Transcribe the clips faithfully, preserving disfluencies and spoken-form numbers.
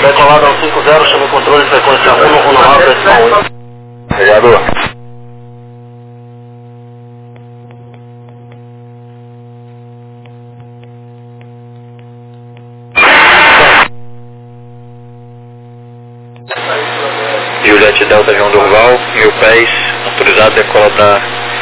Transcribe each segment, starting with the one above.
Decolado ao cinco zero, chama o controle de frequência um um nove decimal oito. Obrigado. Juliette Delta João Durval, mil pés, autorizado a decolar da,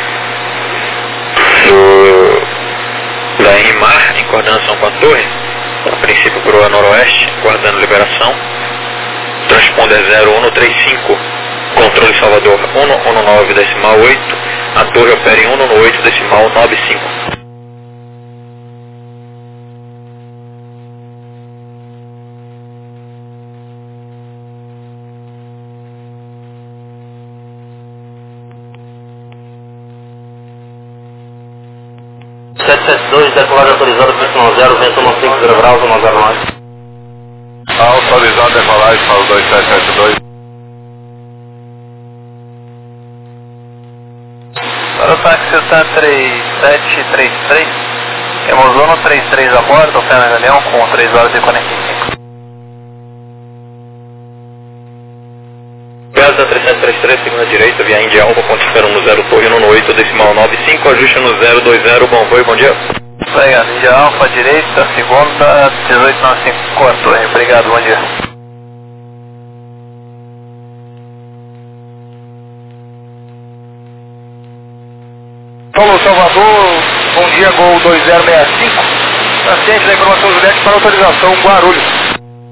do, da N Mar, em coordenação com a torre, a princípio para o noroeste, guardando liberação. Transponder zero um três cinco, controle Salvador um um nove decimal oito, a torre opera em um um oito decimal nove cinco. sete sete dois, decolagem autorizada para Y zero, vento um cinco zero graus, um zero nove. Autorizado a decolagem para o dois sete sete dois. Para o táxi está três sete três três, temos um três três a bordo, o Fernando Leão com três horas e quarenta e cinco. Casa três sete três três, segunda direita, via Índia Alfa, ponto espera no zero, torre um oito decimal nove cinco, ajuste no zero dois zero, bom voo, bom dia. Obrigado, Índia Alfa, direita, segunda, dezoito noventa e cinco com a torre, obrigado, bom dia. Paulo Salvador, bom dia, Gol dois zero seis cinco, na ciência da informação Juliette para autorização Guarulhos.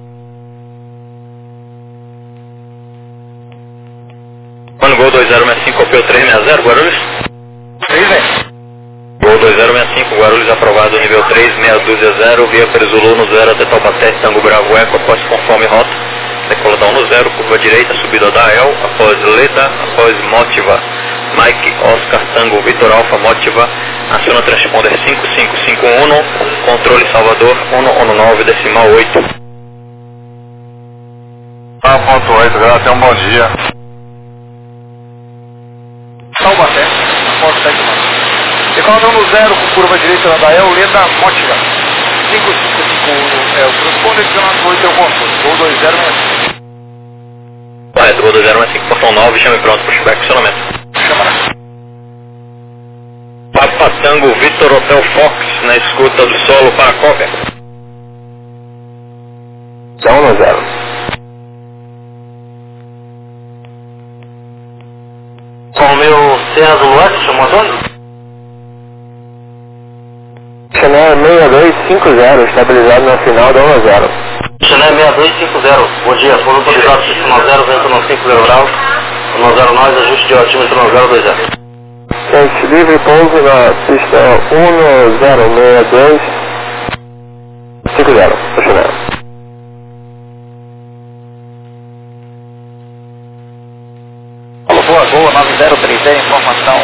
Mano, Gol dois zero seis cinco, copiou três sessenta, Guarulhos. três, né? Gol dois zero seis cinco, Guarulhos aprovado, nível três, meia dúzia zero, via Perizulu no zero até Taubaté, Tango Bravo Eco, após conforme rota, decoladão no zero, curva direita, subida da El, após Leda, após Motiva, Mike, Oscar, Tango, Vitor Alfa, Motiva, aciona transponder cinco cinco cinco um, controle Salvador um um nove decimal oito. Ah, ponto oito, galera, tenha um bom dia. Taubaté, porta sete nove. Decoladão no zero com curva direita da Dael, Leda, Motiva. cinco cinco cinco um é o transponder, dezenove oito é o controle. Gol dois zero seis cinco. Correto, Gol dois zero seis cinco, portão nove, chame pronto para o check funcionamento. Chama na... Papa Tango, Vitor Hotel Fox, na escuta do solo para a cópia. um no zero. Com o meu Serra do Luarte, chamou Antônio? Chanel seis dois cinco zero, estabilizado na final do um zero. Chanel seis dois cinco zero, bom dia, foi autorizado para Y zero, vento um cinco zero graus, um zero nove, ajuste de altímetro um zero dois zero. Gente, livre pouso na pista um zero seis dois cinco zero, Chanel. Alô, boa, boa, nove zero três zero, informação.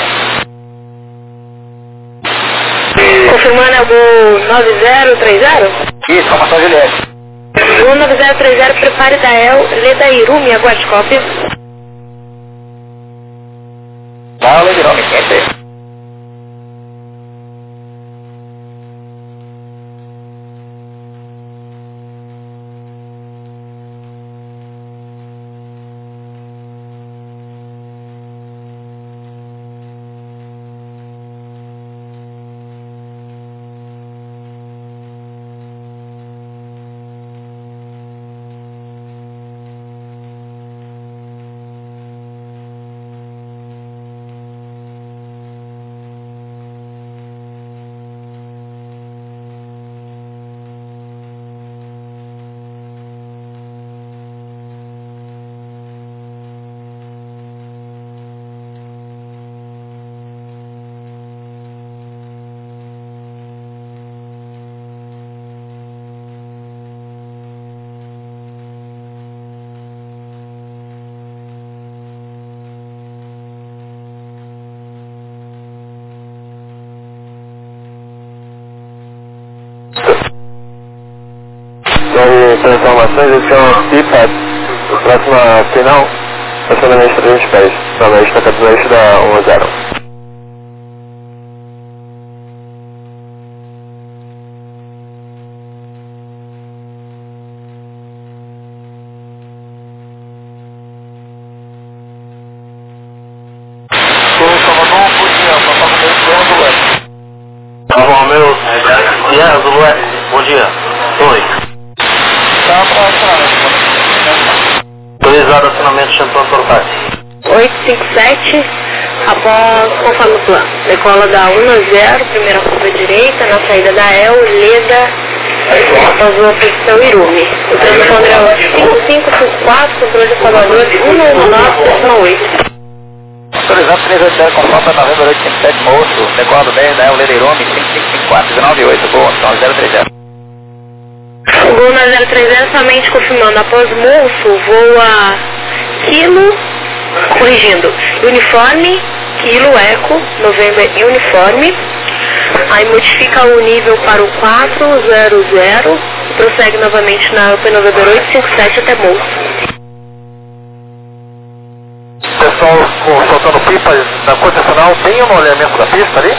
Confirmando a Gol nove zero três zero? Isso, informação Juliette. Gol nove zero três zero, prepare da El, Leda Irumi, aguarde cópia. Dá, Leda Irumi, quer dizer. As informações, esse é o Pipa, próxima final, estacionamento trezentos pés, na eixo da no eixo da um zero. Sierra Zulu S, bom dia. Oi. Tá para acionamento. Autorizado acionamento Champão Sorocaba. oito cinco sete, após conforme o plano. Decola da um a zero, primeira curva direita, na saída da E L, Leda, após uma posição Irume. O transponder é o cinco cinco cinco quatro, controle de Salvador, um um nove sete oito. Autorizado três oito zero, conforme para novembro oito cinco sete, moço, decola do dez da E L, Leda Irume, cinco cinco cinco quatro, nove oito, boa, então zero três zero. Gol na zero três zero, somente confirmando, após moço, voa Kilo, corrigindo, uniforme, Kilo, Eco, November uniforme, aí modifica o nível para o quatro zero zero, prossegue novamente na Open November oito cinco sete até moço. Pessoal soltando pipas da condicional, tem um olhamento da pista ali?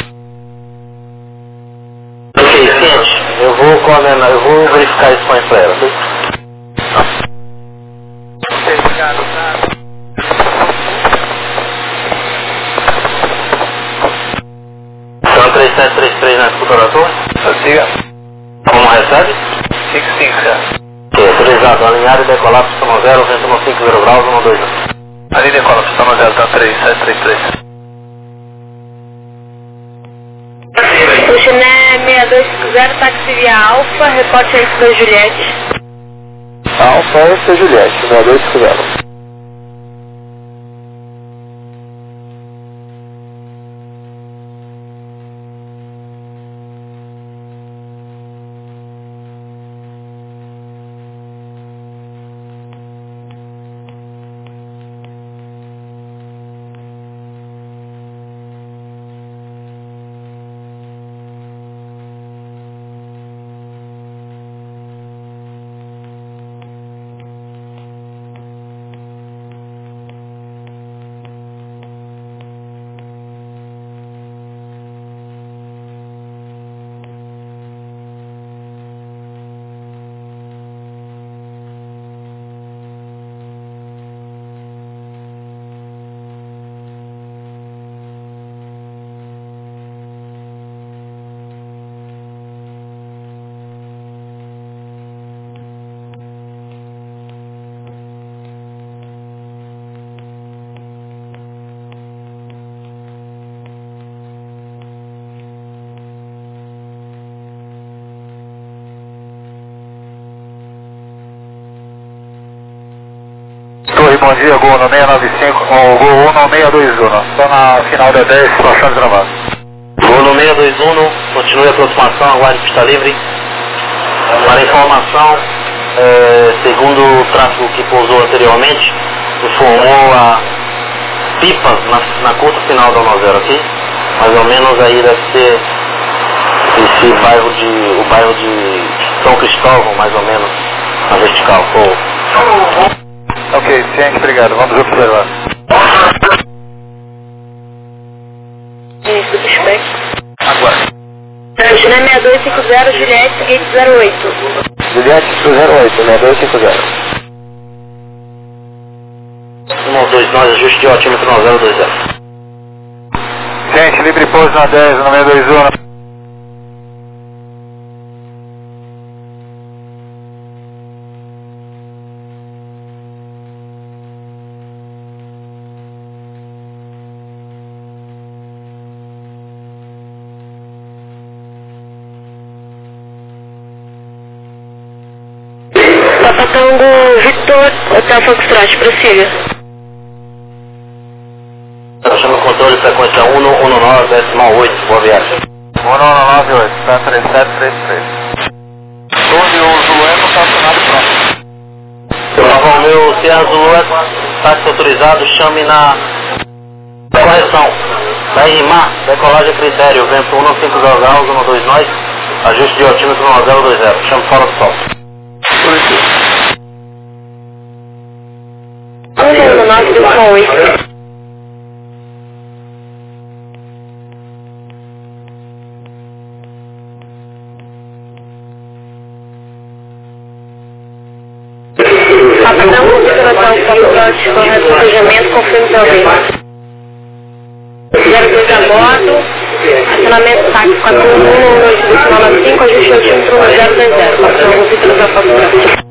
Ok, ciente. Eu vou coordenar, eu vou verificar isso com a Infraero, ok? Ok, obrigado. Então três sete três três na escuta da torre. Siga. Como recebe? cinco cinco zero. Ok, autorizado. Alinhar e decolar pista no zero, vento no cinco zero graus, um dois zero. Ali decola, pista no zero, tá três sete três três. O Chiné seis dois cinco zero, táxi via Alfa, reporte antes da Juliette. Alfa, esse é Juliette, seis dois cinco zero. Torre, bom dia, Gol no seis nove cinco, o Gol um no seis dois um, só na final da dez, situação de travado. Gol no seis dois um, continue a aproximação, aguarde pista livre. Para informação, é, segundo o tráfego que pousou anteriormente, informou a pipas na, na curta final da um zero aqui, mais ou menos aí deve ser esse bairro de, o bairro de São Cristóvão, mais ou menos, na vertical. Pô. Ok, ciente, obrigado, vamos observar. Início do pushback. Aguarde. Chiné seis dois cinco zero, Juliette, seguinte zero oito. Juliette zero oito, seis dois cinco zero. um dois nove, ajuste de altímetro nove zero dois zero. Ciente, livre pouso na dez, no seis dois um. Papatango Victor, Hotel Foxtrot, prossiga. Chama o controle frequência um um nove, decimal oito, boa viagem. um nove oito, tá três sete três três. Torre, o Zulueco está acionado pronto. Nova Romeo, Sierra Zulu, táxi autorizado, chame na correção. Da I M A, decolagem a critério, vento um cinco zero graus, um dois nove, ajuste de altímetro nove zero dois zero, chame fora do sol. um um nove, decimal oito. Papadão, Hotel Foxtrot, correto despejamento, confirme seu vento. zero dois a bordo, Acionamento táxi quatro um um dois decimal nove cinco, ajuste altímetro um zero dois zero. Passando o Vitor da Foto.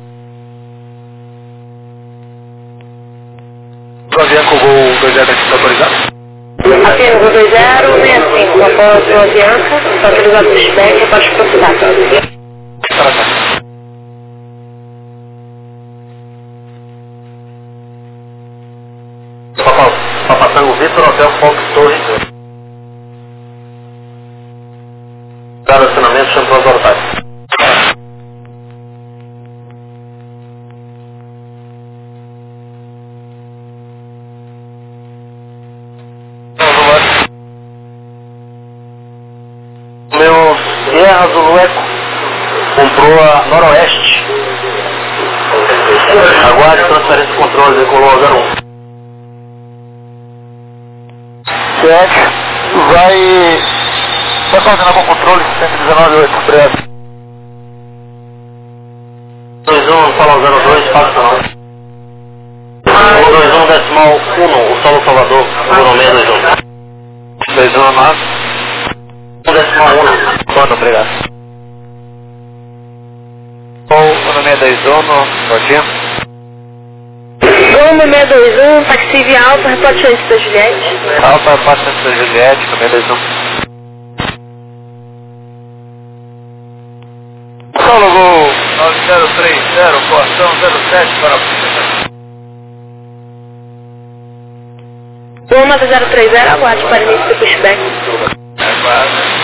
Avianca, o Gol dois zero está autorizado? Apenas o dois zero seis cinco, após o Avianca, está autorizado o pushback e pode processar. Papa Tango Vitor, Hotel Fox Torre. Acionamento, chama para os otários. Meu Sierra Zulu Eco comprou a Noroeste. Aguarde transferência de controle, decolou zero um. sete, vai... vai coordenar com o controle cento e dezenove oito, obrigado. dois um, fala zero dois, passa não. um dois um, decimal um, o Solo Salvador, número meio dois um. dois um nove. um decimal um. Quando, obrigado. Qual o nome é dois um, Rodinho? Gol no seis dois um, taxi via Alfa, reporte antes da Juliette. Alfa, reporte antes da Juliette, no dois um. Solo Gol nove zero três zero, portão zero sete para a polícia. Gol nove zero três zero, aguarde para início do pushback. Aguarde.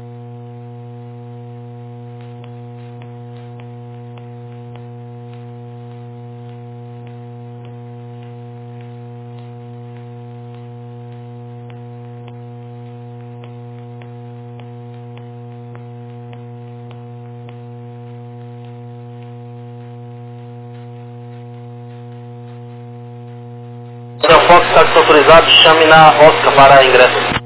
Hotel Fox está autorizado, chame na Oscar para ingresso.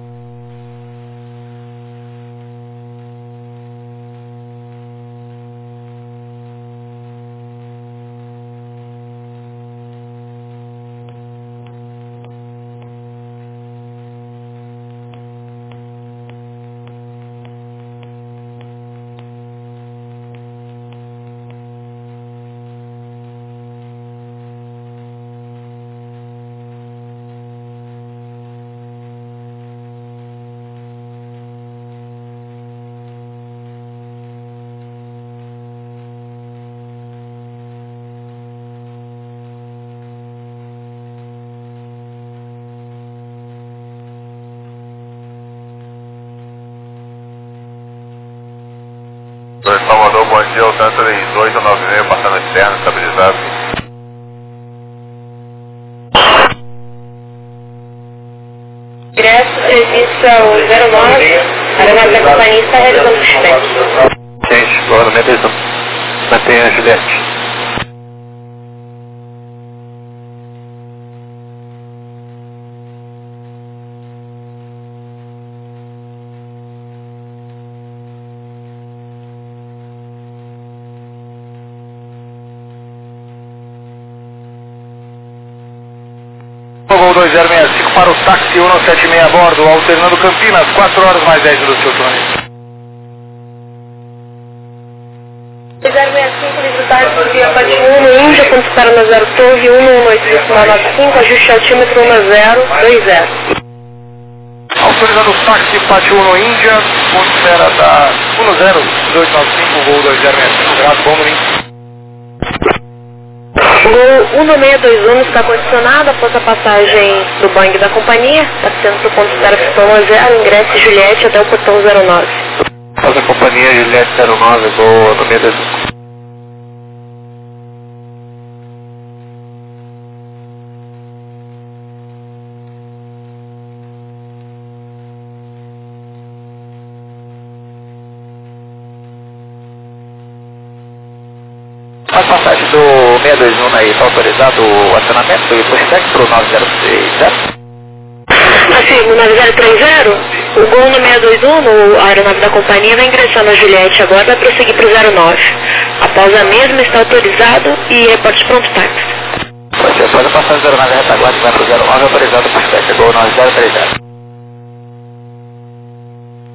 dois Salvador, bom dia, o tanto em dois nove seis, passando externo, estabilizado. Ingresso, serviço ao zero nove, a aeronave da companhia está realizando o pushback. Gente, boa, no meio dois um. Mantenha a Juliette. Gol dois zero seis cinco para o táxi cento e setenta e seis a bordo, alternando Campinas, quatro horas mais dez do seu turno. zero seis cinco, livre táxi via Pati um, Índia, ponto espera na zero Torre, um um oito decimal nove cinco, ajuste altímetro um zero dois zero. Autorizando o táxi Pati um no Índia, ponto espera da um zero dois nove cinco, gol dois zero seis cinco, graças, bom domingo. O um seis dois um está condicionado após a passagem do Boeing da companhia, está sendo para o ponto espera portão zero, ingresse Juliette até o portão zero nove. Após a companhia Juliette zero nove, gol no meio dois um. A passagem do seis dois um aí, está autorizado o acionamento e pushback para o nove zero seis zero? Assim, no nove zero três zero, o Gol no seis dois um, no a aeronave da companhia, vai ingressar na Juliette agora, vai prosseguir para o zero nove. Após a mesma, está autorizado e reporte pronto táxi. Pode ser, após a passagem da aeronave retaguarda, vai para o zero nove, autorizado o pushback, Gol nove zero três zero.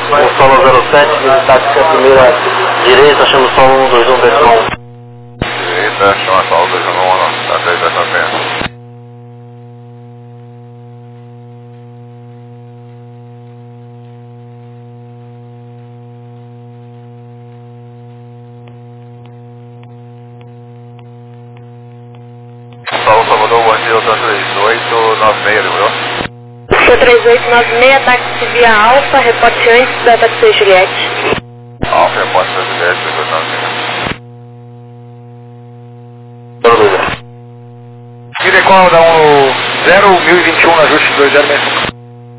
o solo zero sete, tática primeira direita, chama o solo um dois um decimal um. Direita, chama solo dois um um, tá três dessa pena. Solo Salvador, bom dia, eu três oito nove seis, lembrou? três oito nove seis, táxi via Alfa, reporte antes da táxi Juliette. Alfa, reporte da Juliette, três oito nove seis. E decola dá um zero mil e vinte e um no ajuste dois zero seis cinco.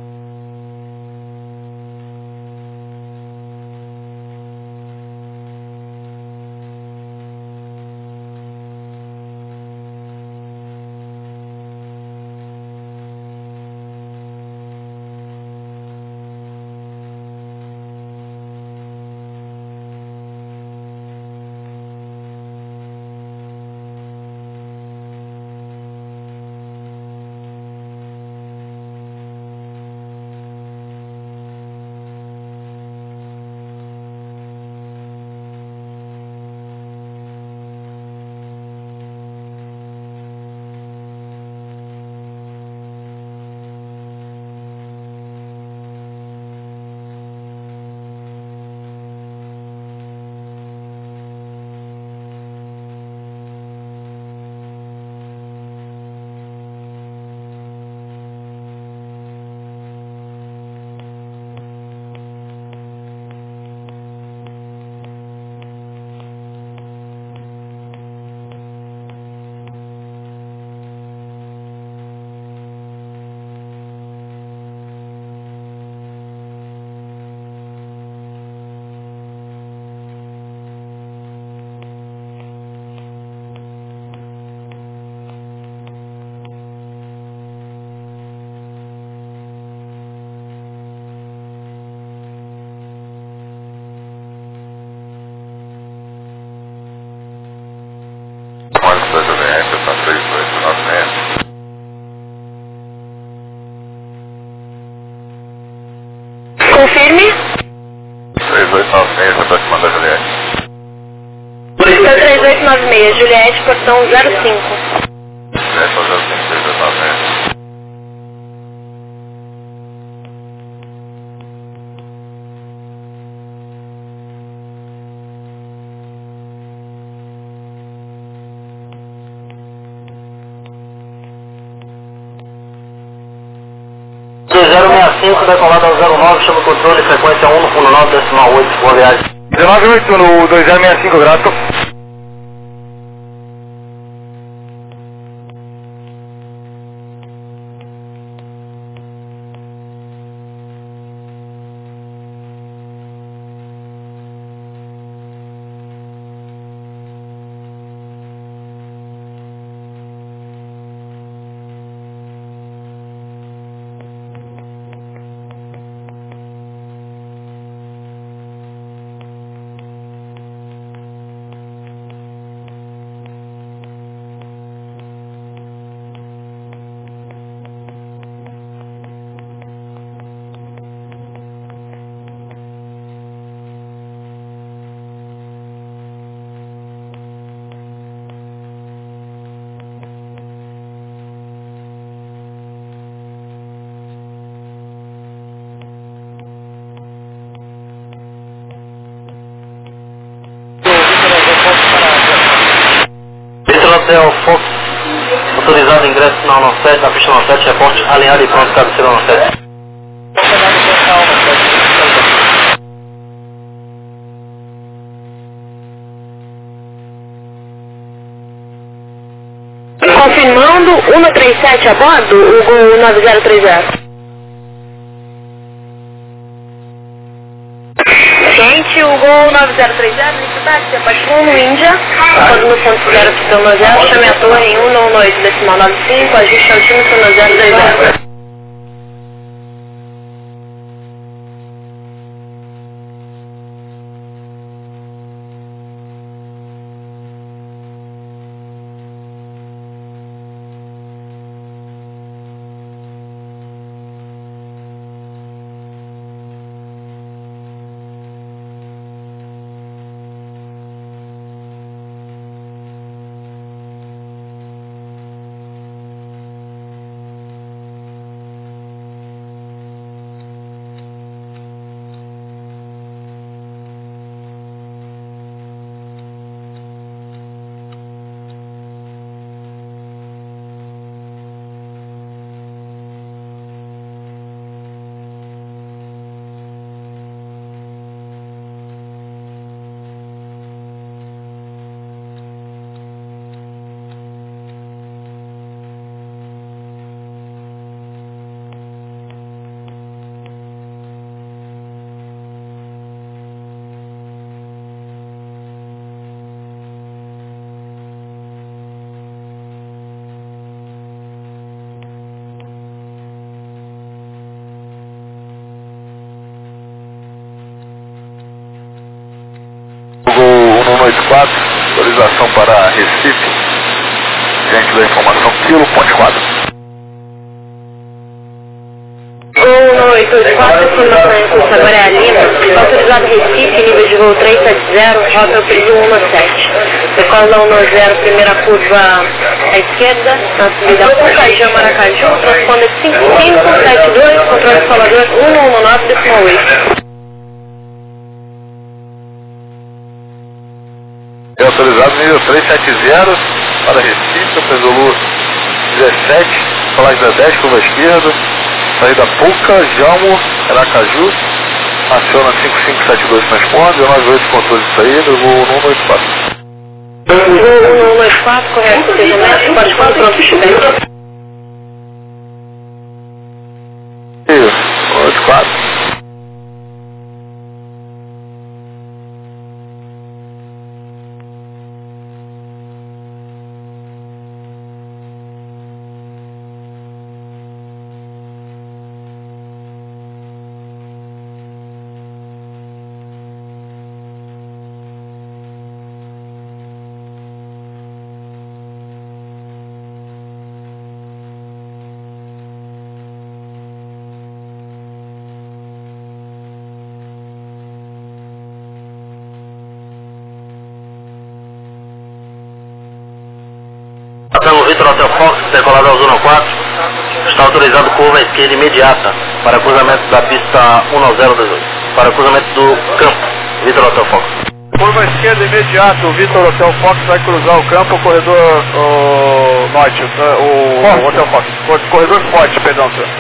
Confirme. três oito nove seis, aproximando da Juliette. três oito nove seis, Juliette, portão zero cinco. Juliette, zero cinco, três oito nove seis. zero seis cinco, decolado ao zero nove, chama o controle, frequência um no fundo nove, decimal oito, boa viagem. dezenove oito no dois zero seis cinco, grato. Hotel Fox, autorizado ingresso final nove sete, na pista nove sete, reporte alinhado e pronto, cabeceira nove sete. Confirmando, cento e trinta e sete a bordo, o Gol nove zero três zero. Gente, o Gol nove zero três zero, táxi, apaixonou no Índia, quando no ponto zero, pistão nove zero, chame a torre em um nove oito, decimal nove cinco, ajuste altímetro nove zero três zero. oito quatro, autorização para Recife, diante da informação quilo, ponte quatro. um oito oito quatro, informação em curso, agora é a Lima, autorizado Recife, nível de voo três sete zero, rota período um um sete. Decola um zero, primeira curva à esquerda, na subida Pucajã, Maracaju, transponder cinco cinco sete dois, controle escolador um um nove, decimal oito. É autorizado nível três sete zero para Recife, Pesolu dezessete, colagem dez, curva esquerda, saída Puca, Jamo, Aracaju, aciona cinco cinco sete dois transponde, nove oito controle de saída, voo um um oito quatro. Voo um um oito quatro, correto, seja metro, pode quatro, pronto, feedback. Isso, oito quatro. Tango Vitor Hotel Fox, decolado ao Zona quatro, está autorizado curva esquerda imediata para cruzamento da pista um zero dezoito, para cruzamento do campo, Vitor Hotel Fox. Curva esquerda imediata, o Vitor Hotel Fox vai cruzar o campo, o corredor o, norte, o, o Hotel Fox, corredor forte, perdão, senhor.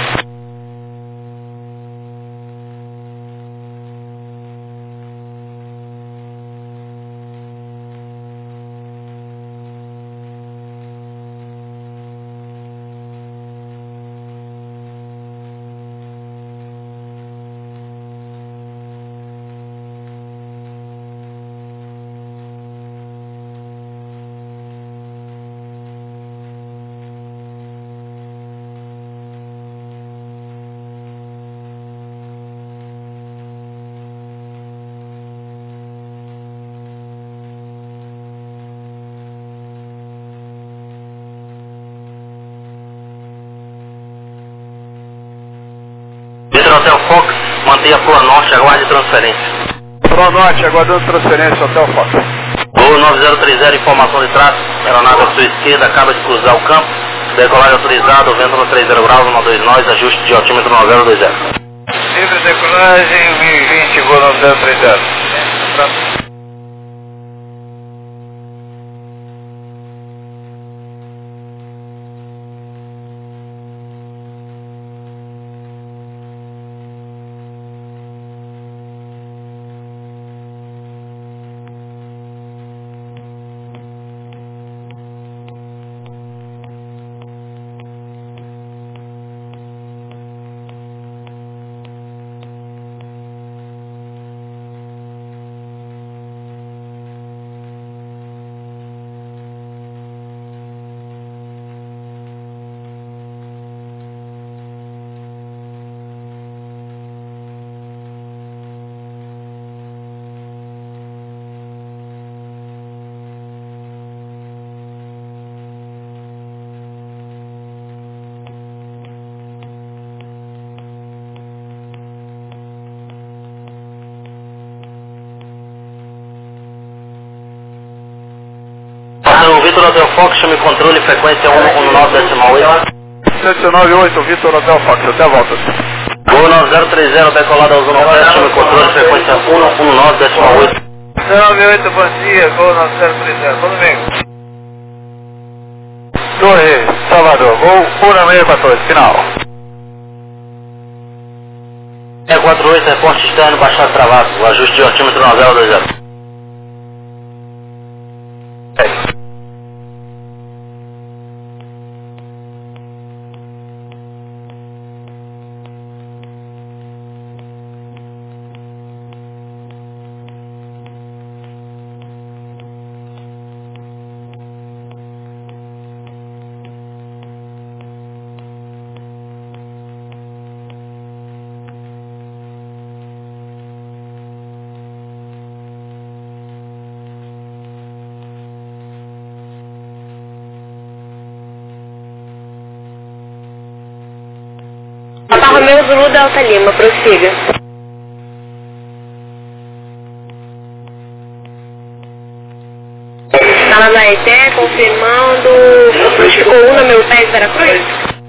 Vitor Hotel Fox, mantenha a Proa Norte, aguarde transferência. Proa Norte, aguardando transferência, Hotel Fox. Voo nove zero três zero, informação de tráfego, aeronave à sua esquerda, acaba de cruzar o campo, decolagem autorizado, vento no três zero graus, um dois nós, ajuste de altímetro nove zero dois zero. Livre decolagem, mil e vinte, voo nove zero três zero. O Vitor Hotel Fox, chame controle, frequência um um nove decimal oito. sete nove oito, Vitor Hotel Fox, até a volta. Voo nove zero três zero, decolado ao Zona sete, chame controle, frequência um um nove decimal oito. nove oito, bom dia, voo nove zero três zero, tudo bem? Torre, Salvador, voo um seis quatorze, final. E quatro oito, reporte externo, baixado travado, o ajuste de altímetro nove zero dois zero. Romeu Zulu Delta Lima, prossiga. Sala da E T E, confirmando, ficou um no meu pé de Veracruz?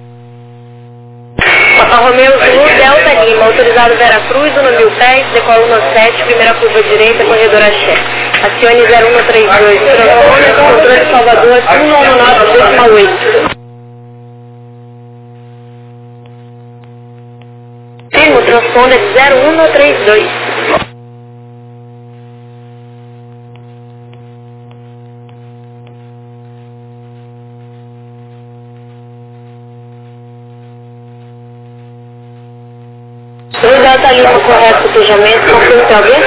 Papa Romeu Zulu Delta Lima, autorizado Veracruz, um no mil pés, decola um no sete, primeira curva direita, corredor Axé. Acione zero um três dois, transponder, controle Salvador, um nove nove, décima oito. Firmo, transponder zero um três dois. dois Delta Lima, correto, cotejamento, confirma tem alguém?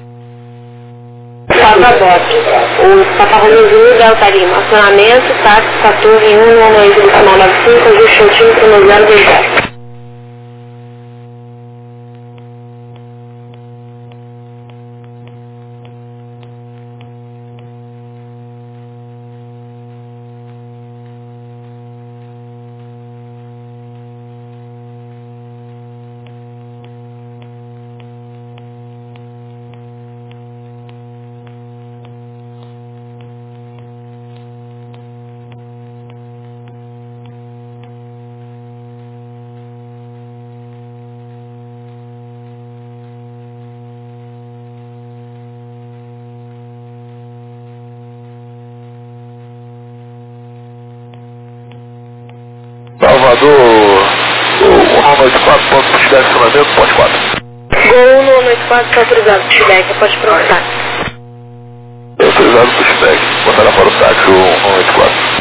Salvador. O Papa Romeu Zulu Delta Lima, acionamento, táxi quatorze um um dois decimal nove cinco, ajuste altímetro no zero dois zero. Salvador, o um oito quatro, ponto pushback, acionamento, ponto quatro. Gol um oito quatro, está autorizado, pushback, pode processar. Autorizado pushback, botaram para o táxi o um oito quatro.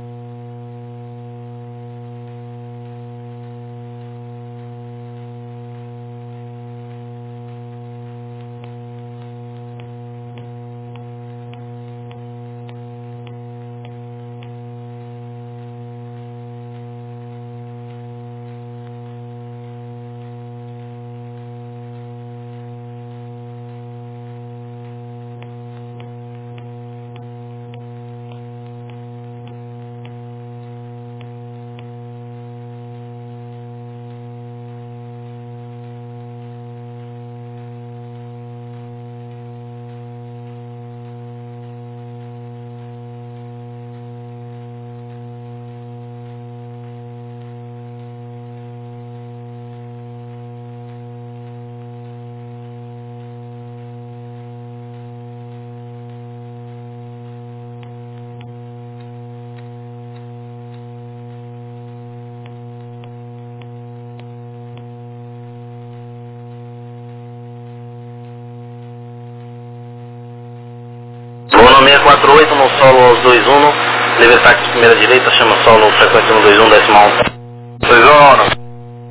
Bruno seis quatro oito no solo aos dois um, livre táxi primeira direita, chama solo frequência no dois um, decimal um. dois um.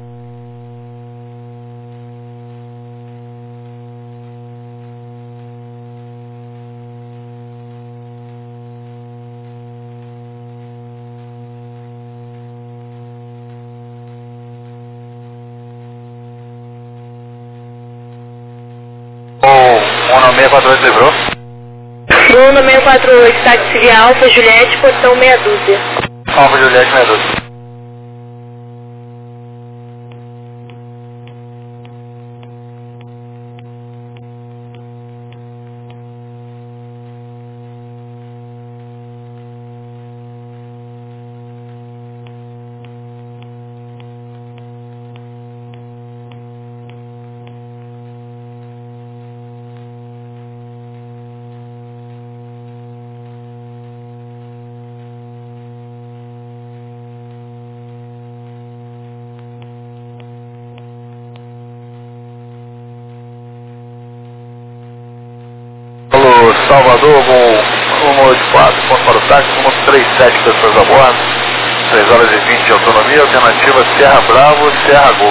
um seis quatro oito livrou. Bruno seis quatro oito, táxi via Alfa Juliette, portão meia dúzia. Alfa Juliette, meia dúzia. Salvador, um oito quatro, ponto para o táxi, um três sete pessoas a bordo, três horas e vinte de autonomia, alternativa Serra Bravo, Serra Golf.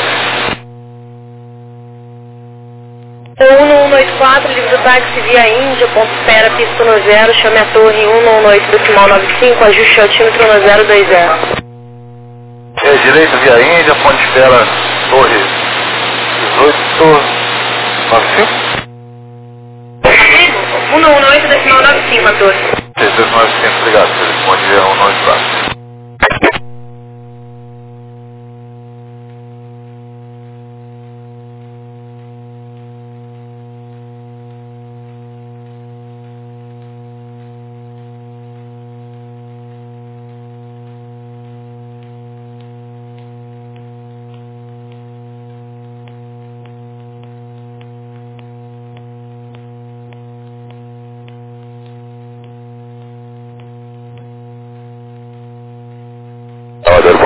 um um oito quatro, livre do táxi via Índia, ponto espera, pista no zero, chame a torre um um oito, decimal nove cinco, ajuste altímetro no zero dois zero. É, direito via Índia, ponto espera, torre dezoito nove cinco. um um oito, decimal nove cinco, a torre. dezoito nove cinco, obrigado, responde um um oito quatro.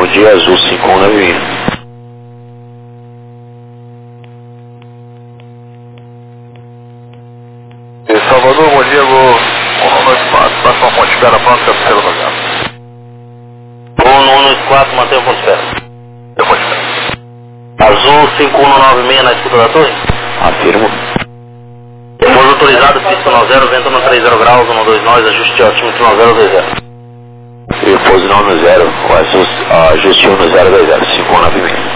Bom dia, Azul cinco um nove seis. Salvador, bom dia, vou no espaço, passa uma ponte espera pronto, que é o lugar. Vou no um quatro, mantém o ponto de espera. Eu vou esperar. Azul cinco um nove seis na escuta da torre. Afirmo. Pouso autorizado, pista um zero, vento no trinta graus, um dois nós, ajuste ótimo, um zero dois zero. E pouso no zero, o Azul, ajuste um zero dois zero, cinco um nove seis.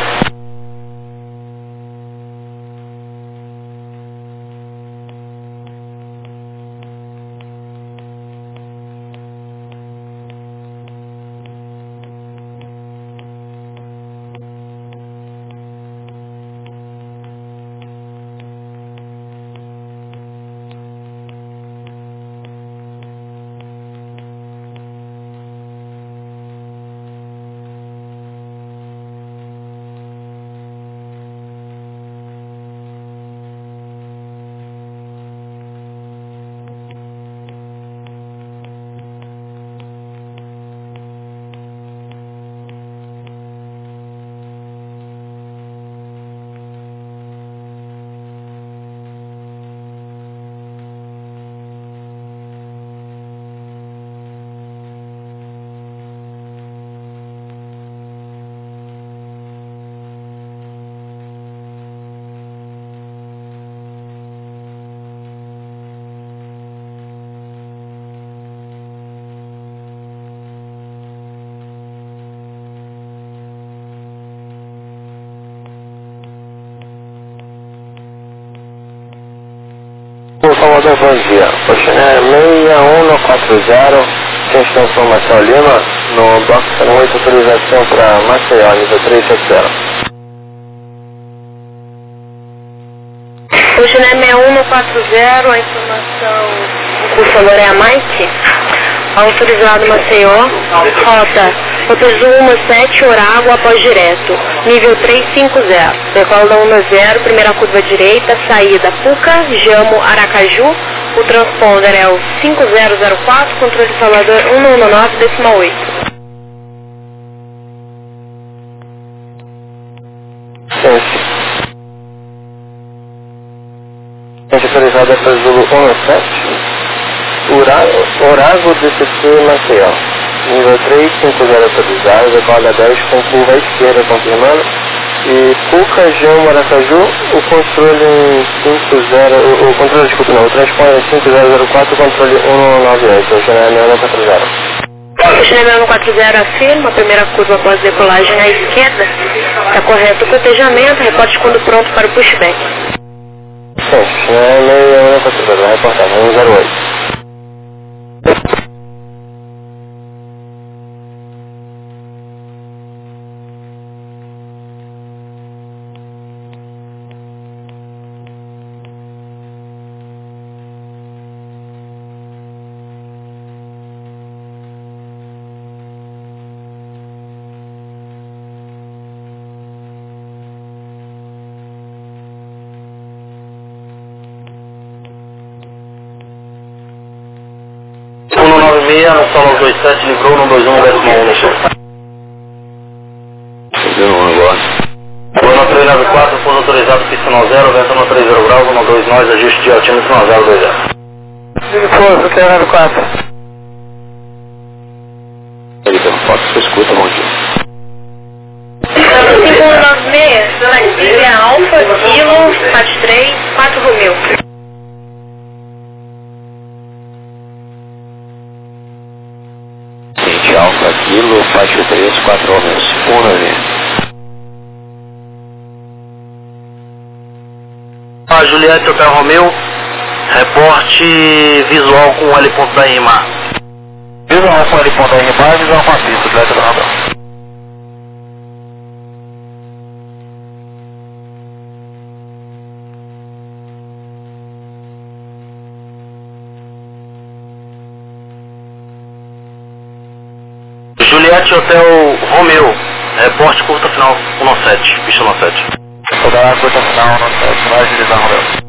Salvador, bom dia. Oceanária seis um quatro zero, sem extensão Marcel Lima, no bloco cento e oito, autorização para Maceió, nível três sete zero. Oceanária seis um quatro zero, a informação, o cursador é a Mike. Autorizado Maceió, rota Motezuma sete, Orago, após direto, nível três cinco zero, decola da um zero, primeira curva direita, saída Puca, Jamo, Aracaju, o transponder é o cinco zero zero quatro, controle de Salvador um um nove, decimal oito. Ciência. Ciência autorizada para Zulu um sete. Orago D C C Maceió, nível três cinco zero autorizado, decola dez com curva à esquerda confirmando, e Puca, Jamo, Aracaju, o controle em cinco zero, o, o controle, desculpa não, o transponder em cinco zero zero quatro, o controle um um nove oito, o Oceanária seis um quatro zero. Oceanária seis um quatro zero afirma, a primeira curva após decolagem à esquerda, está correto o cotejamento, reporte quando pronto para o pushback. Sim, Oceanária seis um quatro zero, reportagem um zero oito. um nove seis, no solo dois sete, livrou no dois um, décimo um no chão. Deu um agora. Vou no três nove quatro, pouso autorizado, pista um zero, vento no trinta graus, um dois nós, ajuste de altímetro um zero dois zero. Força, três nove quatro. Ele tem foto, você escuta, bom dia. cinco um nove seis, Brasília Alfa, Kilo, quatro três, quatro Romeu. Ciente Alfa, Kilo, faixa três, quatro Romeu, cinco um nove seis. A Juliette Hotel Romeu, reporte visual com o L ponto da R M A. Visual com L ponto da R M A, visual com a pista, Juliette Hotel Romeu. Juliette Hotel Romeu, reporte curta final um sete, pista um sete. Vou dar a curta final no sete, vai agilizar Romeu.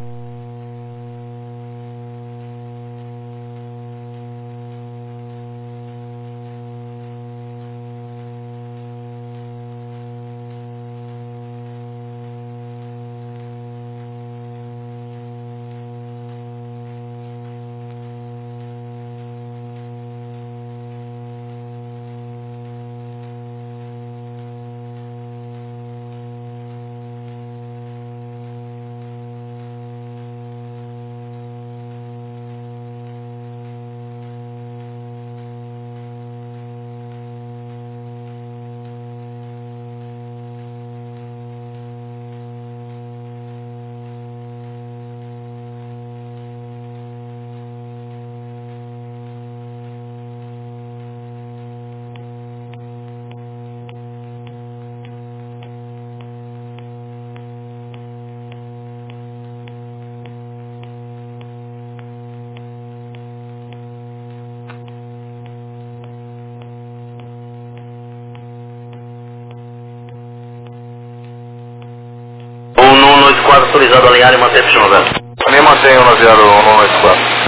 autorizado a alinhar e manter pista zero. Também mantenho no zero um oito quatro.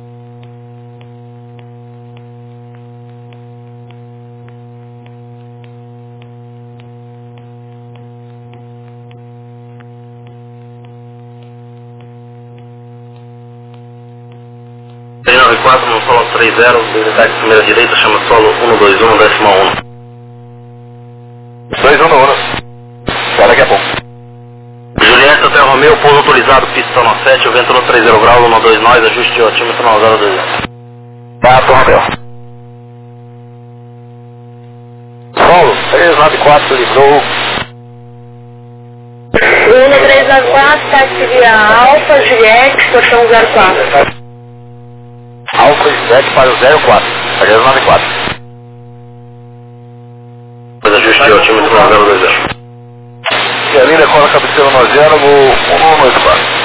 três nove quatro no solo três zero, detalhe de primeira direita, chama solo um dois um, décima um. dois um no um. Cara que é bom. Juliette Hotel Romeu, pouso autorizado, pista nove sete, o vento no três zero graus, um dois nós, ajuste de altímetro nove zero dois zero. Pato Romeu. Solo três nove quatro, livrou. Luna três nove quatro, táxi via Alfa, Juliette, portão zero quatro. Alfa Juliette para o zero quatro, três nove quatro. Ajuste de altímetro nove zero dois zero. E a linha com a cabeceira no zero, um dois quatro.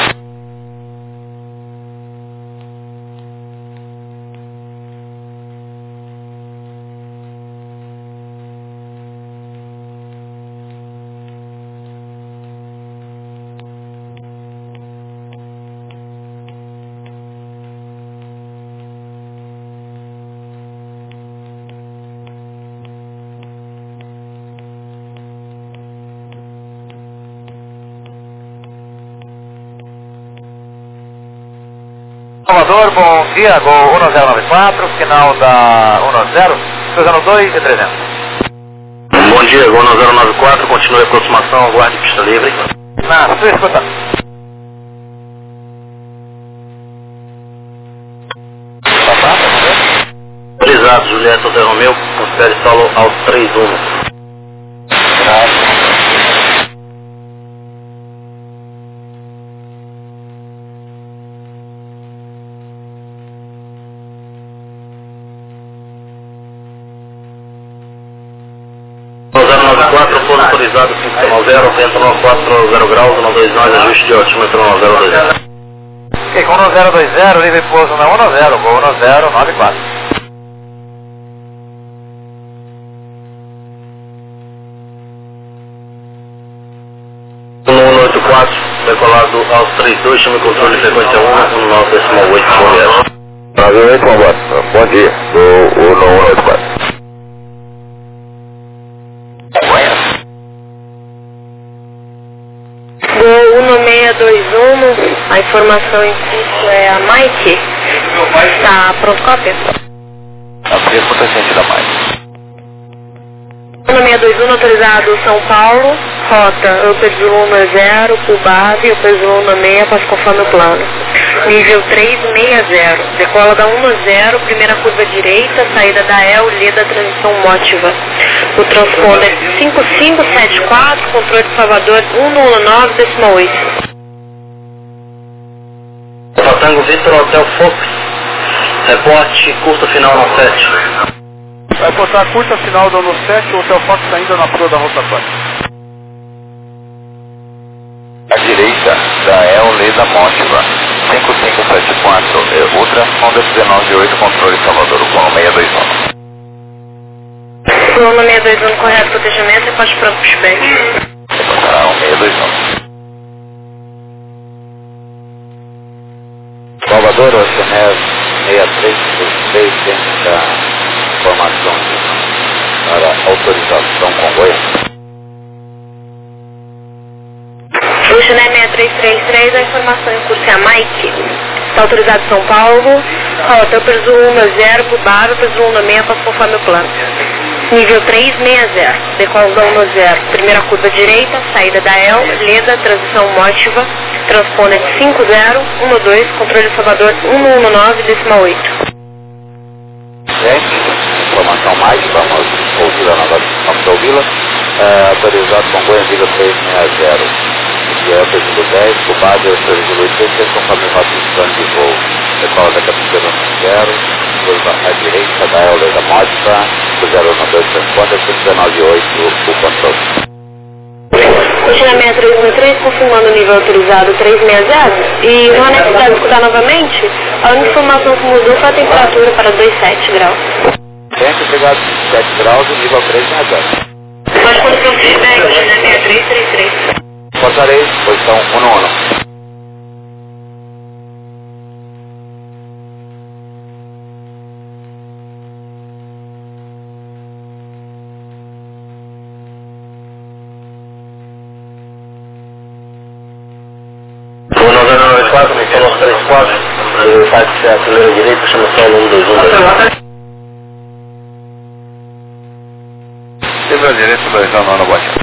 Salvador, bom dia, Gol um zero nove quatro, final da um zero, cruzando dois e trezentos. Bom dia, Gol zero nove quatro, continue a aproximação, aguarde pista livre. Na sua escuta. Autorizado, Juliette Hotel Romeu, considere solo ao três um. zero nove quatro, pouso autorizado cinco nove zero, vento nove quatro zero graus, um dois nós, ajuste de altímetro nove zero dois zero. Ok, com um zero dois zero, livre pouso na um zero, Gol um zero nove quatro. um oito quatro, decolado aos três dois, chama controle de frequência um, um nove decimal oito, bom dia. Prazer, oito, bom dia, do um oito quatro. Gol um seis dois um, a informação em curso é a Mike. Está pronto, cópia? A mesma tangente da Mike. um seis dois um, autorizado São Paulo, rota eu peso um zero, Cubave, eu peso um seis, passo conforme o plano. Nível três seis zero, decola da um zero, primeira curva direita, saída da E L, Leda, transição Mótiva. O transponder cinco cinco sete quatro, controle de Salvador um um nove decimal oito. Tango Vitor, Hotel Fox, reporte curta final no sete. Vai botar a curta final do ano sete, o Hotel Fox ainda na proa da rotatória. À direita da E L, Leda, Mótiva. cinco cinco sete quatro, é, Ultra, Honda dezenove oito, controle Salvador, com seis dois um. Coluna seis dois um, correto protegimento e pode pronto pushback. Reportará um seis dois um. Salvador, o C N E S seis três três, dentro da informação para autorização Congonhas. O Chile seis três três três, a informação em curso é a Mike. Está autorizado São Paulo, rota eu peso um zero, Cubave, eu peso um seis, passo conforme o plano. Nível três seis zero, decola da um zero, primeira curva direita, saída da E L, Leda, transição Mótiva, transponder cinco zero, um dois, controle Salvador um um nove decimal oito. Gente, informação mais, vamos ouvir a nova vamos ouvi-la. É, autorizado Congonhas, Vila três seis zero. E é o pedido dez, Cubado, eu sou o Luiz, vocês conforme o nosso plano de voo. Decola da cabeceira no zero, curva à direita da E L da Módica, o zero um dois transponder, cinco dezenove oito, o controle. Continua seis três um três, confirmando o nível autorizado três seis zero. E não há necessidade de escutar novamente, a única informação que mudou foi a temperatura para dois vírgula sete graus. Gente, obrigado, sete graus e nível três seis zero. Pode conduzir o feedback, seis três três três. Portarei, posição um no um. táxi acelera direito, chama só o um dois um dois. Acelera direito, dois um no bote.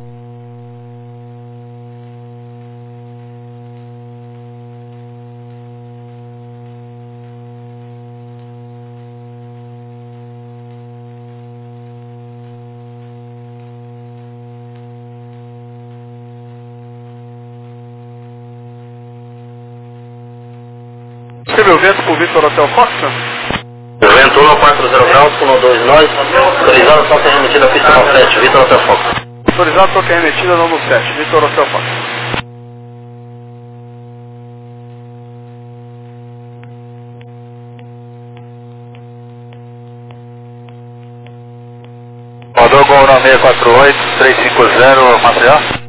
Recebeu vento por Vitor Hotel Fox? Vento um quatro zero graus, um dois nós, autorizado só ser remetida a pista no sete, Vitor Hotel Fox. Autorizado só que é remetida no sete, Vitor Hotel Fox. Rodou Gol nove seis quatro oito, três cinco zero, Maceió.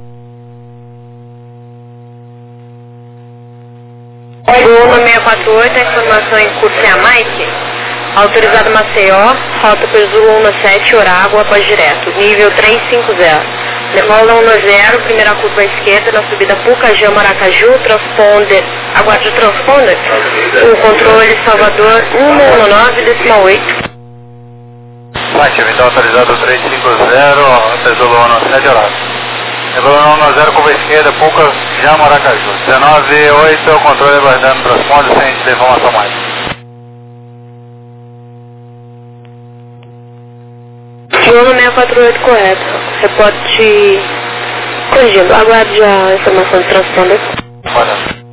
Gol nove seis quatro oito, a informação em curso é a Mike. Autorizado Maceió, rota Pesul um sete, Orago, após direto, nível três cinco zero. Decola um zero, primeira curva à esquerda, na subida Pucajã, Maracaju, transponder, aguarde o transponder, o controle Salvador um um nove, decimal oito. Mike, então autorizado três cinco zero, Pesul um sete, Orago. Decolando um zero, curva esquerda, Pucajã, Maracaju. dezenove oito, controle aguardando transponder, sem te informação mais. Gol seis quatro oito correto. Reporte corrigindo. Aguarde a informação de transponder. Olha.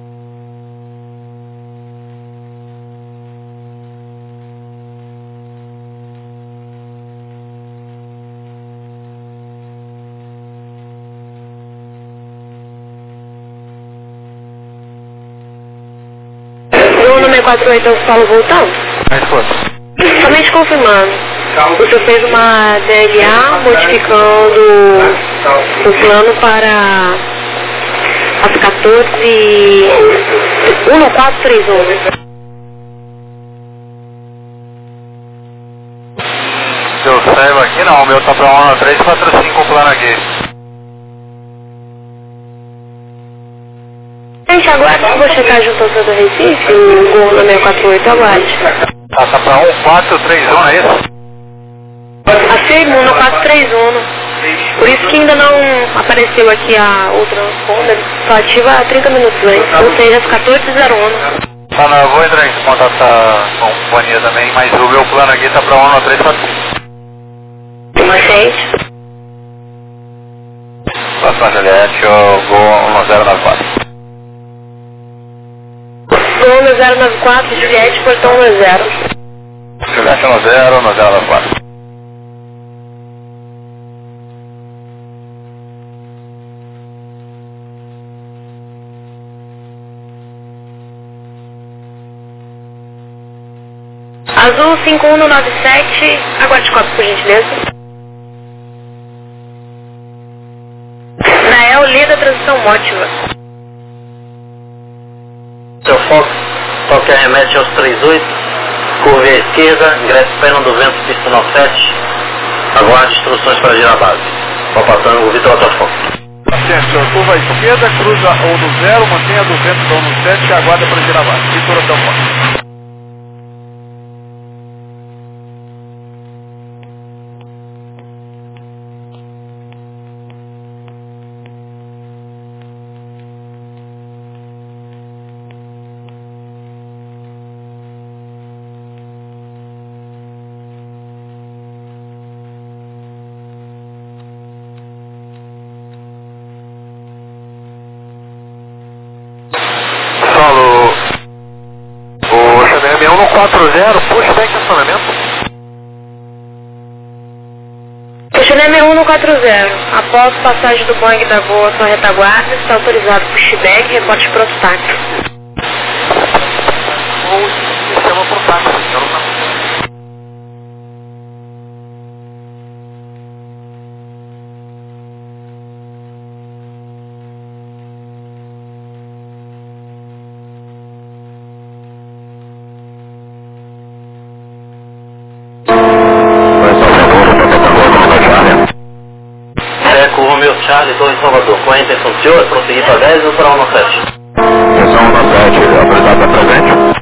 Gol seis quatro oito, eu falo voltando? Mais força. Somente confirmando. O senhor fez uma D L A modificando o plano para as quatorze... um quatro três um. Se eu saiba aqui não, o meu tá pra um três quatro cinco o plano aqui. Gente, aguarde, eu vou checar junto ao do Recife, o Gol seis quatro oito, aguarde. Tá, tá pra um quatro três um, é isso? Afirmo, um quatro três um. Por isso que ainda não apareceu aqui a, o transponder, só ativa há trinta minutos antes, ou seja, às quatorze zero um. Tá, não, eu vou entrar em contato com a companhia também, mas o meu plano aqui tá pra um três quatro cinco. Aceite. Próxima Juliette, eu vou um zero nove quatro. Gol zero nove quatro, Juliette, portão um zero. Juliette um zero, um zero nove quatro. Azul cinco um nove sete, aguarde cópia por gentileza. Nael, lida a transição mótiva. Seu Fox, toque arremete aos três oito, curva à esquerda, ingresso pena do vento, pista nove sete, aguarde instruções para girar a base. Papa Tango, Vitor Hotel Fox. Paciente, senhor, curva à esquerda, cruza o no zero, mantenha do vento do no sete e aguarda para girar a base. Vitor Hotel Fox. Solo, o C D M um quatro zero, pushback estacionamento. Questionamento um quatro zero. Após passagem do Boeing da Gol à sua retaguarda, está autorizado pushback, reporte prototáxi. Ou sistema protáxi, eu não sei. Eco Romeo Charlie, Torre Salvador. Qual é a intenção do senhor? Prosseguir para dez ou para um sete? Atenção um sete, autorizado para presente.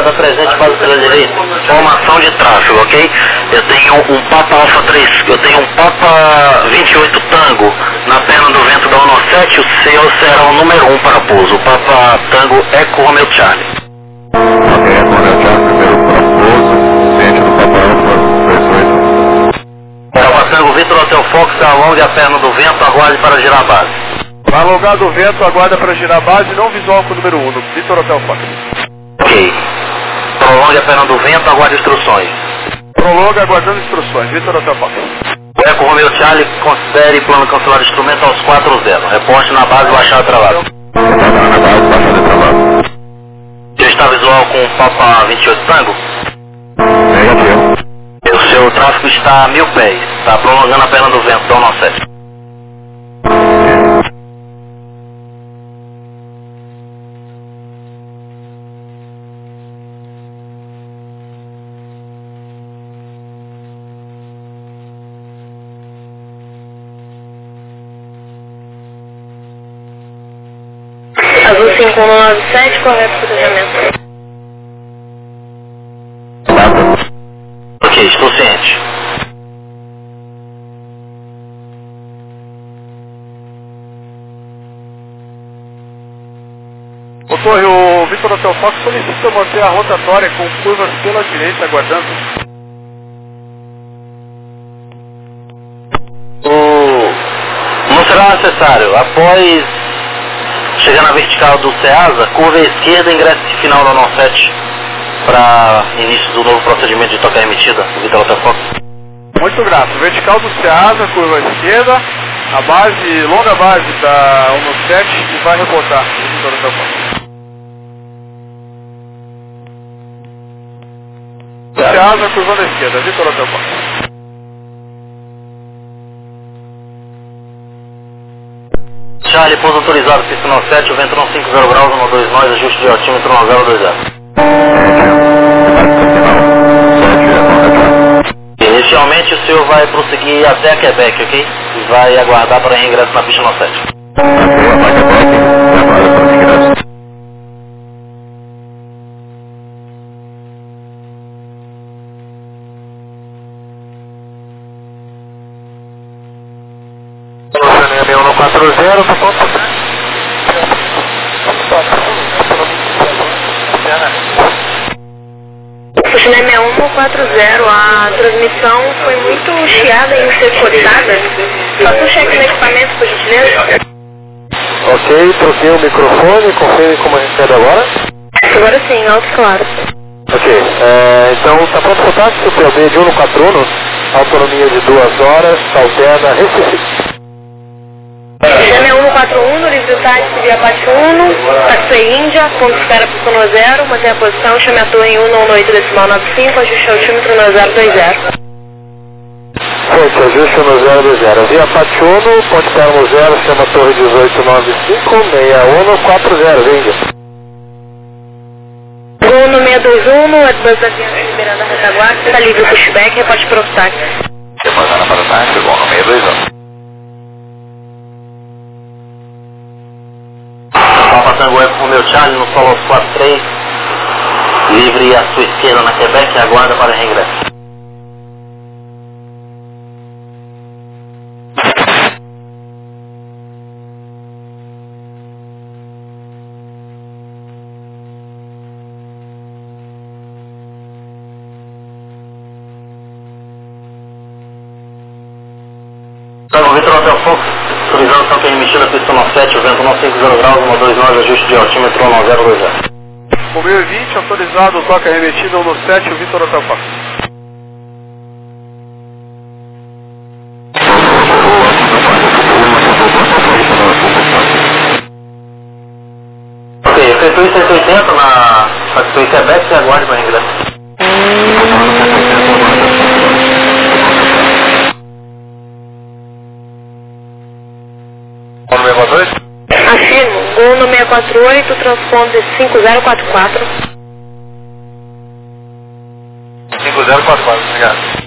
Aguarda presente para pela direita. Formação de tráfego, ok? Eu tenho um Papa Alfa três, eu tenho um Papa vinte e oito Tango na perna do vento da um sete, o seu será o número um para pouso. O Papa Tango Eco Romeo Charlie. Ok, Eco Romeo Charlie, número para pouso, ciente do Papa Alfa vinte e oito. Papa Tango Vitor Hotel Fox, alongue a perna do vento, aguarde para girar a base. Alongado o vento, aguarda para girar a base, não visual com o número um, no Vitor Hotel Fox. Ok. Prolongue a perna do vento, aguarde instruções. Prolonga aguardando instruções, Vitor Hotel Fox. Eco Romeo Charlie, considere plano cancelar de instrumento aos quatro zero. Reporte na base, baixada travada. Na base, baixada travada. Já está visual com o Papa vinte e oito Tango? Negativo. O seu tráfego está a mil pés. Está prolongando a perna do vento da um sete. Azul cinco um nove sete, correto protegimento. Ok, estou ciente. Ô Torre, o Vitor Hotel Fox solicita manter a rotatória com curvas pela direita, aguardando. O... Não será necessário. Após chegar na vertical do Ceasa, curva à esquerda, ingresso final da um sete para início do novo procedimento de tocar emitida, Vitor Hotel Fox. Muito grato. Vertical do Ceasa, curva à esquerda, a base, longa base da um sete e vai reportar o Vitor Hotel Fox. Ceasa, curva à esquerda, Vitor Hotel Fox. Charlie, pouso autorizado, pista um sete, o vento não cinco zero graus, um dois nós, ajuste de altímetro um zero dois zero. Inicialmente o senhor vai prosseguir até a Quebec, ok? E vai aguardar para reingresso na pista um sete. um quatro zero, tá pronto? China M um quatro zero, a transmissão foi muito chiada e intercortada. Faça um cheque no equipamento, por gentileza. Ok, troquei o microfone, confere como recebe agora. Agora sim, alto e claro. Ok, é, então está pronto o contato, o P B de um no quatro um, autonomia de duas horas, alterna, Recife. China um quatro um, no livre táxi via Pátio um, taxi Índia, ponto de espera para o zero, mantém a posição, chame a torre em um nove oito decimal nove cinco, ajuste o altímetro no zero dois zero. Fonte, ajuste no zero dois zero. Via Pátio um, ponto de espera no zero, chama a torre dezoito nove cinco, seis um quatro zero, Índia. Gol no seis dois um, Airbus avião liberando a retaguarda, está livre o pushback, reporte para o táxi. Reportando para o táxi, gol no seis dois um. Papa Tango Eco Romeo Charlie no solo quatro três, livre à sua esquerda na Quebec e aguarda para reingresso. Tango Vitor Hotel Fox, autorizando toque emitida, pista um sete, o vento não cinco zero graus, um dois nós, ajuste de altímetro um zero dois zero. O meio vinte, autorizado, toca remetida um sete, o Vitor Hotel Fox. Ok, efetue cento e oitenta na Factory Quebec e aguarde para reingresso. Afirmo, gol no seis quatro oito, transponder cinco zero quatro quatro. cinco zero quatro quatro, obrigado.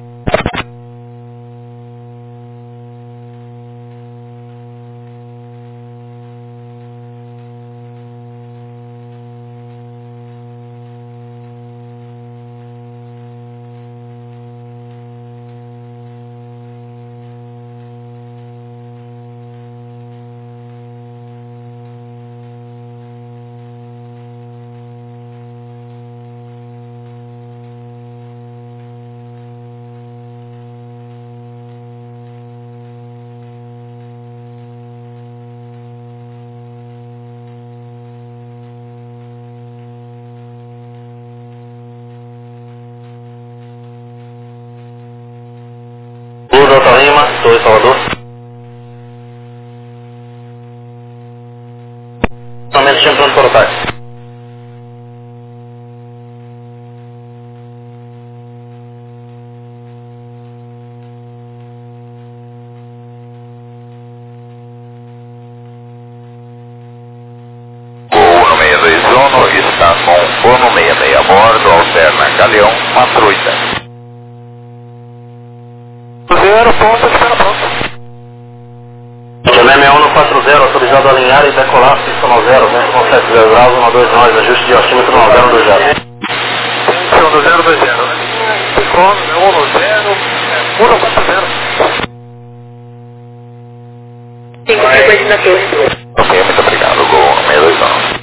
dois Salvador. Somente tinha pronto para o táxi. Está com Bono sessenta e seis a bordo, alterna Galeão, Matruita. Zero, ponto, espera pronto. M um no quatro zero, autorizado a alinhar e decolar, pista no zero, vento com sete zero graus, um dois nove, ajuste de altímetro no zero dois zero. um no zero dois zero, né? Picone, um no zero, um no quatro zero. cinco frequência da torre. Ok, muito obrigado, Gol sessenta e dois nove.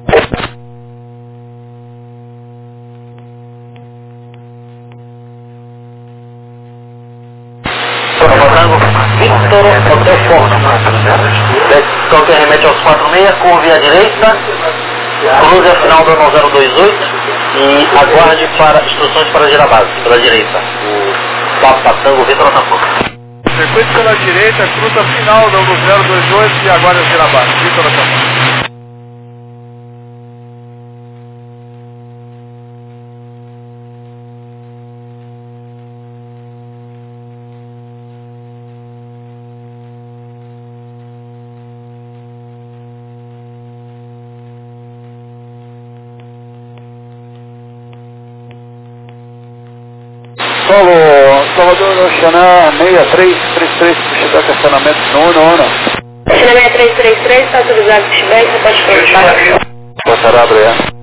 Victor Hotel Fox. Então que remete aos quatro seis, curva à direita, cruze a final do zero dois oito e aguarde para instruções para girar base, pela direita. O Papa Tango Victor Hotel Fox. Circuito pela direita, cruza a final do zero dois oito e aguarda girar base. Victor Hotel Fox. Solo, Salvador Oxaná seis três três três, puxa estacionamento no nono. Oxaná seis três três três, está autorizado se estiver, você pode perguntar. Passará, Brian.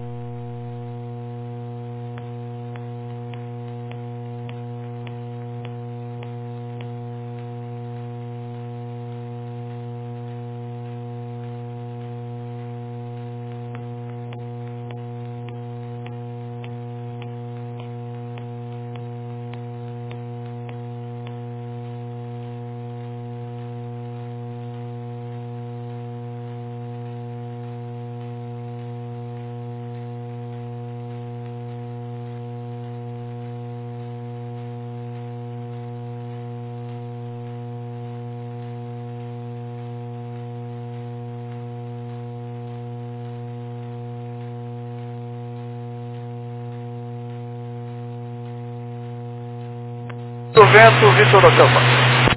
Do vento, Vitor Hotel Fox.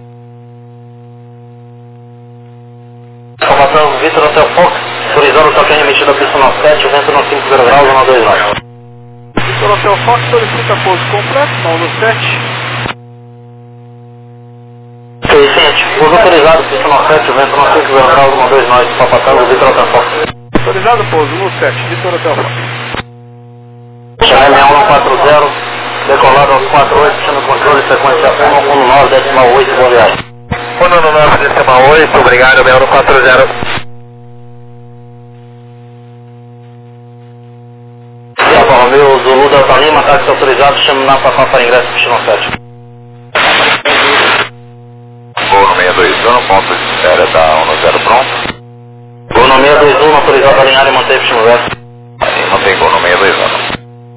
Informação Vitor Hotel Fox, autorizado o toque remetido a pista no sete, vento no cinco zero graus, um dois nove. Vitor Hotel Fox solicita pouso completo, não no sete. Vicente, pouso autorizado, pista no sete, vento no cinco zero graus, um dois nove, Papa Tango Vitor Hotel Fox. Autorizado pouso no sete, Vitor Hotel Fox. M um no quatro zero, decolado aos quatro oito, chama controle, sequência um no nove, decimal oito, boa viagem. um no nove, decimal oito, obrigado, M um no quatro zero. Papa Romeu, Zulu Delta Lima, táxi autorizado, chama na Papa para ingresso, pista no sete. Gol no seis dois um, ponto de espera da um no zero pronto. Gol no seis dois um, autorizado a alinhar e manter pista no zero. Aí mantém gol no seis dois um.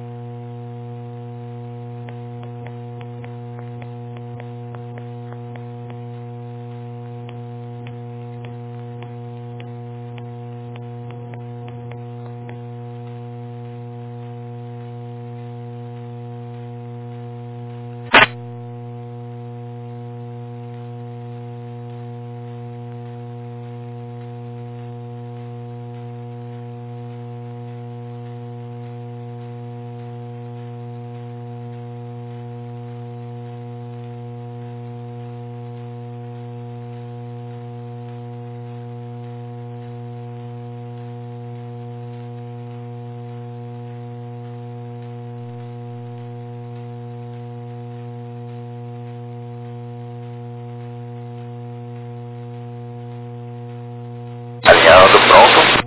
Alinhando, pronto.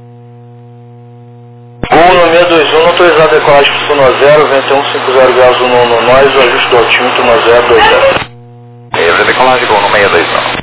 Gol no seis dois um, autorizado a decolagem pista no zero, vento um cinco zero graus, um no nós, o ajuste do altímetro no zero dois zero. Livre decolagem, gol no seis dois um.